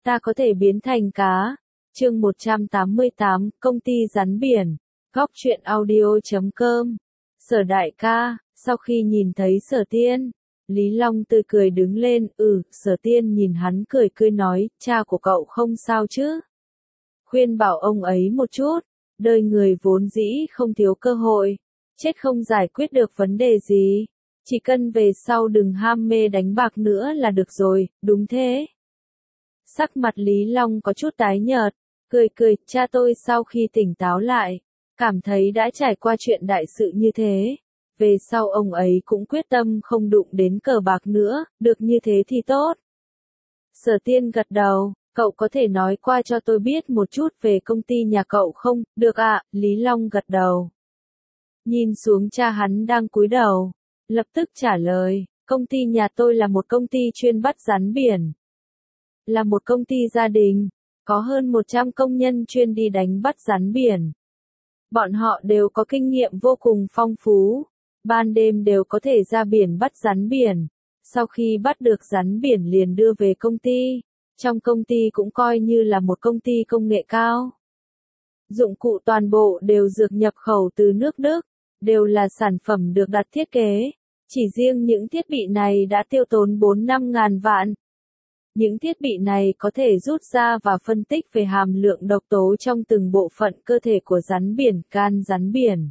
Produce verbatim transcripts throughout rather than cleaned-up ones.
ta có thể biến thành cá. Chương một trăm tám mươi tám, công ty rắn biển. Góc truyện audio chấm com. Sở đại ca, sau khi nhìn thấy Sở Tiên, Lý Long tươi cười đứng lên, ừ, Sở Tiên nhìn hắn cười cười nói, cha của cậu không sao chứ? Khuyên bảo ông ấy một chút, đời người vốn dĩ không thiếu cơ hội, chết không giải quyết được vấn đề gì, chỉ cần về sau đừng ham mê đánh bạc nữa là được rồi, đúng thế? Sắc mặt Lý Long có chút tái nhợt, cười cười, cha tôi sau khi tỉnh táo lại, cảm thấy đã trải qua chuyện đại sự như thế. Về sau ông ấy cũng quyết tâm không đụng đến cờ bạc nữa, được như thế thì tốt. Sở Tiên gật đầu, cậu có thể nói qua cho tôi biết một chút về công ty nhà cậu không? Được ạ, Lý Long gật đầu. Nhìn xuống cha hắn đang cúi đầu, lập tức trả lời, công ty nhà tôi là một công ty chuyên bắt rắn biển. Là một công ty gia đình, có hơn một trăm công nhân chuyên đi đánh bắt rắn biển. Bọn họ đều có kinh nghiệm vô cùng phong phú. Ban đêm đều có thể ra biển bắt rắn biển. Sau khi bắt được rắn biển liền đưa về công ty. Trong công ty cũng coi như là một công ty công nghệ cao. Dụng cụ toàn bộ đều dược nhập khẩu từ nước Đức, đều là sản phẩm được đặt thiết kế. Chỉ riêng những thiết bị này đã tiêu tốn bốn năm ngàn vạn. Những thiết bị này có thể rút ra và phân tích về hàm lượng độc tố trong từng bộ phận cơ thể của rắn biển, gan rắn biển,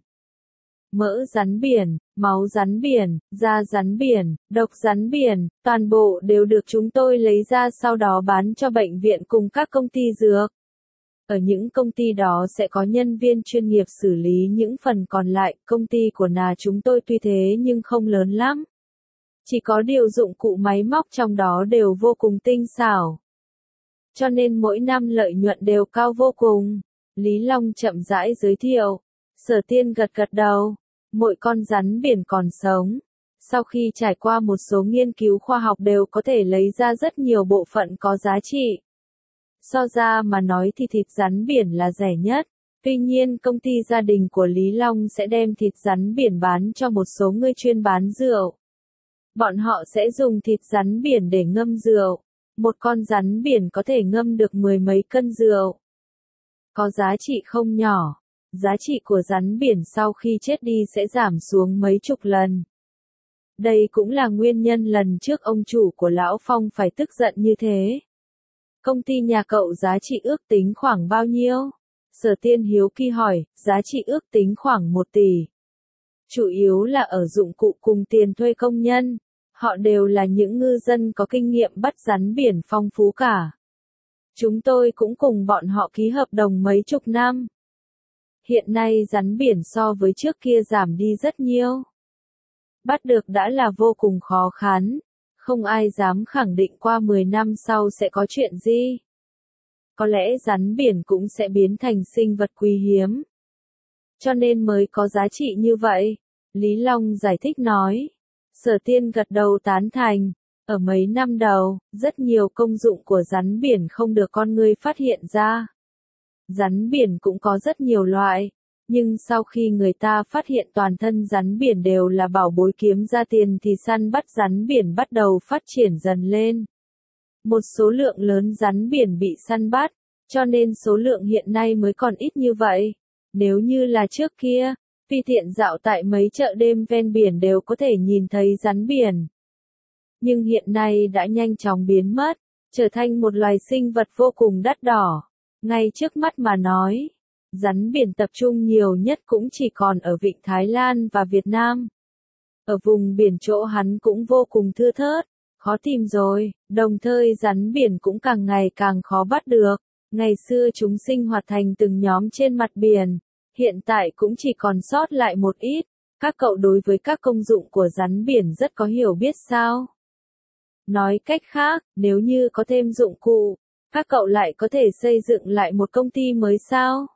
mỡ rắn biển, máu rắn biển, da rắn biển, độc rắn biển, toàn bộ đều được chúng tôi lấy ra sau đó bán cho bệnh viện cùng các công ty dược. Ở những công ty đó sẽ có nhân viên chuyên nghiệp xử lý những phần còn lại, công ty của nhà chúng tôi tuy thế nhưng không lớn lắm. Chỉ có điều dụng cụ máy móc trong đó đều vô cùng tinh xảo. Cho nên mỗi năm lợi nhuận đều cao vô cùng. Lý Long chậm rãi giới thiệu. Sở Tiên gật gật đầu. Mỗi con rắn biển còn sống, sau khi trải qua một số nghiên cứu khoa học đều có thể lấy ra rất nhiều bộ phận có giá trị. So ra mà nói thì thịt rắn biển là rẻ nhất. Tuy nhiên công ty gia đình của Lý Long sẽ đem thịt rắn biển bán cho một số người chuyên bán rượu. Bọn họ sẽ dùng thịt rắn biển để ngâm rượu. Một con rắn biển có thể ngâm được mười mấy cân rượu. Có giá trị không nhỏ. Giá trị của rắn biển sau khi chết đi sẽ giảm xuống mấy chục lần. Đây cũng là nguyên nhân lần trước ông chủ của Lão Phong phải tức giận như thế. Công ty nhà cậu giá trị ước tính khoảng bao nhiêu? Sở Tiên hiếu kỳ hỏi, giá trị ước tính khoảng một tỷ. Chủ yếu là ở dụng cụ cùng tiền thuê công nhân. Họ đều là những ngư dân có kinh nghiệm bắt rắn biển phong phú cả. Chúng tôi cũng cùng bọn họ ký hợp đồng mấy chục năm. Hiện nay rắn biển so với trước kia giảm đi rất nhiều. Bắt được đã là vô cùng khó khăn. Không ai dám khẳng định qua mười năm sau sẽ có chuyện gì. Có lẽ rắn biển cũng sẽ biến thành sinh vật quý hiếm. Cho nên mới có giá trị như vậy. Lý Long giải thích nói. Sở Tiên gật đầu tán thành. Ở mấy năm đầu, rất nhiều công dụng của rắn biển không được con người phát hiện ra. Rắn biển cũng có rất nhiều loại, nhưng sau khi người ta phát hiện toàn thân rắn biển đều là bảo bối kiếm ra tiền thì săn bắt rắn biển bắt đầu phát triển dần lên. Một số lượng lớn rắn biển bị săn bắt, cho nên số lượng hiện nay mới còn ít như vậy. Nếu như là trước kia, tùy tiện dạo tại mấy chợ đêm ven biển đều có thể nhìn thấy rắn biển. Nhưng hiện nay đã nhanh chóng biến mất, trở thành một loài sinh vật vô cùng đắt đỏ. Ngay trước mắt mà nói, rắn biển tập trung nhiều nhất cũng chỉ còn ở vịnh Thái Lan và Việt Nam. Ở vùng biển chỗ hắn cũng vô cùng thưa thớt, khó tìm rồi, đồng thời rắn biển cũng càng ngày càng khó bắt được. Ngày xưa chúng sinh hoạt thành từng nhóm trên mặt biển, hiện tại cũng chỉ còn sót lại một ít. Các cậu đối với các công dụng của rắn biển rất có hiểu biết sao? Nói cách khác, nếu như có thêm dụng cụ, các cậu lại có thể xây dựng lại một công ty mới sao?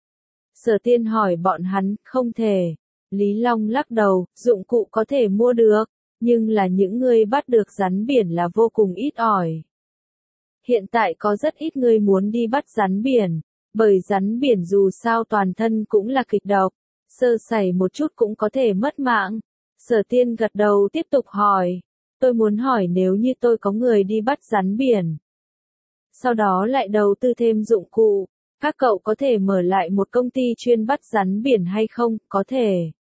Sở Tiên hỏi bọn hắn, không thể. Lý Long lắc đầu, dụng cụ có thể mua được, nhưng là những người bắt được rắn biển là vô cùng ít ỏi. Hiện tại có rất ít người muốn đi bắt rắn biển, bởi rắn biển dù sao toàn thân cũng là kịch độc, sơ sẩy một chút cũng có thể mất mạng. Sở Tiên gật đầu tiếp tục hỏi, tôi muốn hỏi nếu như tôi có người đi bắt rắn biển. sau đó lại đầu tư thêm dụng cụ. Các cậu có thể mở lại một công ty chuyên bắt rắn biển hay không? Có thể.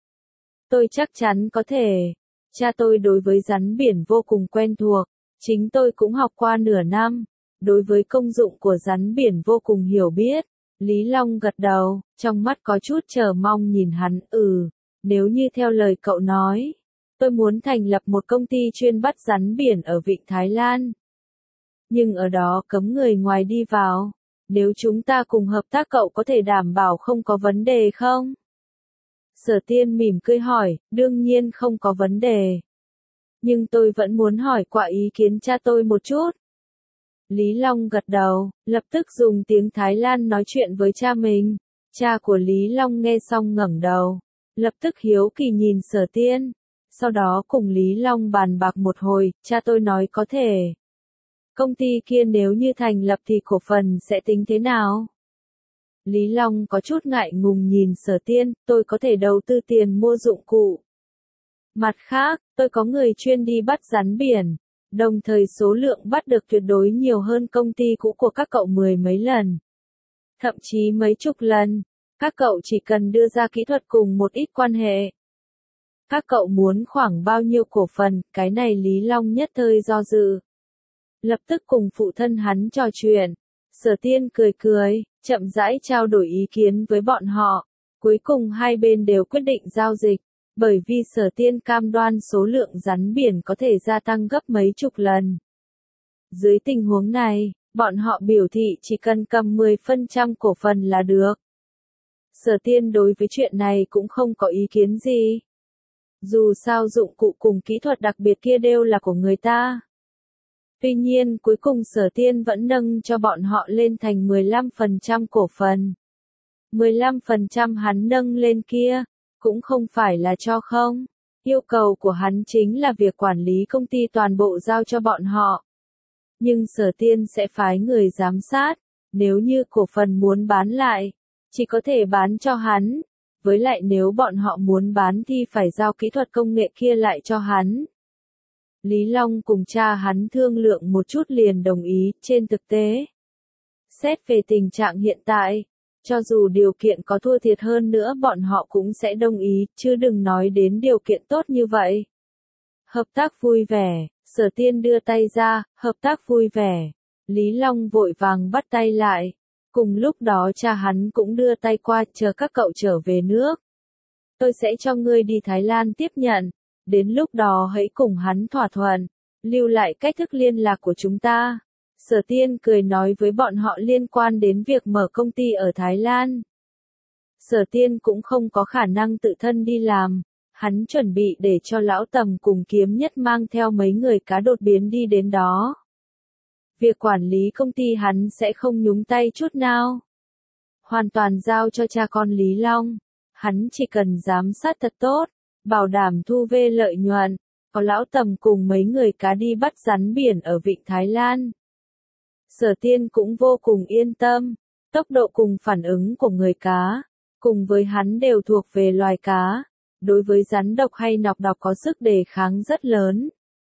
Tôi chắc chắn có thể. Cha tôi đối với rắn biển vô cùng quen thuộc. Chính tôi cũng học qua nửa năm. Đối với công dụng của rắn biển vô cùng hiểu biết. Lý Long gật đầu, trong mắt có chút chờ mong nhìn hắn. Ừ, nếu như theo lời cậu nói, tôi muốn thành lập một công ty chuyên bắt rắn biển ở Vịnh Thái Lan. Nhưng ở đó cấm người ngoài đi vào. Nếu chúng ta cùng hợp tác cậu có thể đảm bảo không có vấn đề không? Sở Tiên mỉm cười hỏi, đương nhiên không có vấn đề. Nhưng tôi vẫn muốn hỏi qua ý kiến cha tôi một chút. Lý Long gật đầu, lập tức dùng tiếng Thái Lan nói chuyện với cha mình. Cha của Lý Long nghe xong ngẩng đầu, lập tức hiếu kỳ nhìn Sở Tiên. Sau đó cùng Lý Long bàn bạc một hồi, cha tôi nói có thể. Công ty kia nếu như thành lập thì cổ phần sẽ tính thế nào? Lý Long có chút ngại ngùng nhìn Sở Tiên, tôi có thể đầu tư tiền mua dụng cụ. Mặt khác, tôi có người chuyên đi bắt rắn biển, đồng thời số lượng bắt được tuyệt đối nhiều hơn công ty cũ của các cậu mười mấy lần. Thậm chí mấy chục lần, các cậu chỉ cần đưa ra kỹ thuật cùng một ít quan hệ. Các cậu muốn khoảng bao nhiêu cổ phần, cái này Lý Long nhất thời do dự. Lập tức cùng phụ thân hắn trò chuyện. Sở Tiên cười cười, chậm rãi trao đổi ý kiến với bọn họ. Cuối cùng hai bên đều quyết định giao dịch, bởi vì Sở Tiên cam đoan số lượng rắn biển có thể gia tăng gấp mấy chục lần. Dưới tình huống này, bọn họ biểu thị chỉ cần cầm mười phần trăm cổ phần là được. Sở Tiên đối với chuyện này cũng không có ý kiến gì. Dù sao dụng cụ cùng kỹ thuật đặc biệt kia đều là của người ta. Tuy nhiên cuối cùng Sở Tiên vẫn nâng cho bọn họ lên thành mười lăm phần trăm cổ phần. mười lăm phần trăm hắn nâng lên kia, cũng không phải là cho không. Yêu cầu của hắn chính là việc quản lý công ty toàn bộ giao cho bọn họ. Nhưng Sở Tiên sẽ phái người giám sát, nếu như cổ phần muốn bán lại, chỉ có thể bán cho hắn. Với lại nếu bọn họ muốn bán thì phải giao kỹ thuật công nghệ kia lại cho hắn. Lý Long cùng cha hắn thương lượng một chút liền đồng ý, trên thực tế. Xét về tình trạng hiện tại, cho dù điều kiện có thua thiệt hơn nữa bọn họ cũng sẽ đồng ý, chứ đừng nói đến điều kiện tốt như vậy. Hợp tác vui vẻ, Sở Tiên đưa tay ra, hợp tác vui vẻ. Lý Long vội vàng bắt tay lại. Cùng lúc đó cha hắn cũng đưa tay qua, chờ các cậu trở về nước. Tôi sẽ cho ngươi đi Thái Lan tiếp nhận. Đến lúc đó hãy cùng hắn thỏa thuận, lưu lại cách thức liên lạc của chúng ta. Sở Tiên cười nói với bọn họ liên quan đến việc mở công ty ở Thái Lan. Sở Tiên cũng không có khả năng tự thân đi làm, hắn chuẩn bị để cho Lão Tầm cùng Kiếm Nhất mang theo mấy người cá đột biến đi đến đó. Việc quản lý công ty hắn sẽ không nhúng tay chút nào. Hoàn toàn giao cho cha con Lý Long, hắn chỉ cần giám sát thật tốt. Bảo đảm thu về lợi nhuận, có Lão Tầm cùng mấy người cá đi bắt rắn biển ở Vịnh Thái Lan. Sở Tiên cũng vô cùng yên tâm, tốc độ cùng phản ứng của người cá, cùng với hắn đều thuộc về loài cá, đối với rắn độc hay nọc độc có sức đề kháng rất lớn.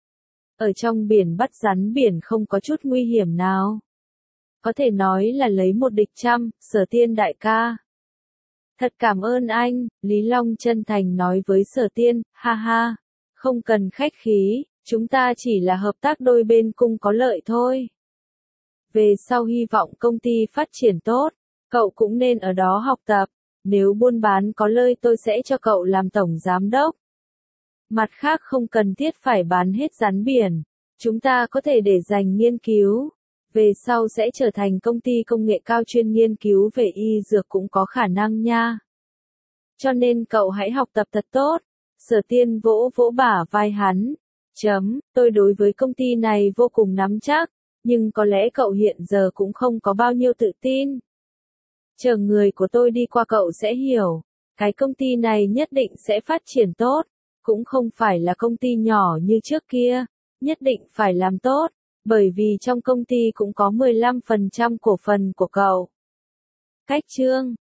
Ở trong biển bắt rắn biển không có chút nguy hiểm nào. Có thể nói là lấy một địch trăm, Sở Tiên đại ca. Thật cảm ơn anh, Lý Long chân thành nói với Sở Tiên, ha ha, không cần khách khí, chúng ta chỉ là hợp tác đôi bên cùng có lợi thôi. Về sau hy vọng công ty phát triển tốt, cậu cũng nên ở đó học tập, nếu buôn bán có lợi tôi sẽ cho cậu làm tổng giám đốc. Mặt khác không cần thiết phải bán hết rắn biển, chúng ta có thể để dành nghiên cứu. Về sau sẽ trở thành công ty công nghệ cao chuyên nghiên cứu về y dược cũng có khả năng nha. Cho nên cậu hãy học tập thật tốt. Sở Tiên vỗ vỗ bả vai hắn. Chấm, tôi đối với công ty này vô cùng nắm chắc, nhưng có lẽ cậu hiện giờ cũng không có bao nhiêu tự tin. Chờ người của tôi đi qua cậu sẽ hiểu, cái công ty này nhất định sẽ phát triển tốt, cũng không phải là công ty nhỏ như trước kia, nhất định phải làm tốt. Bởi vì trong công ty cũng có mười lăm phần trăm cổ phần của cậu. Cách chương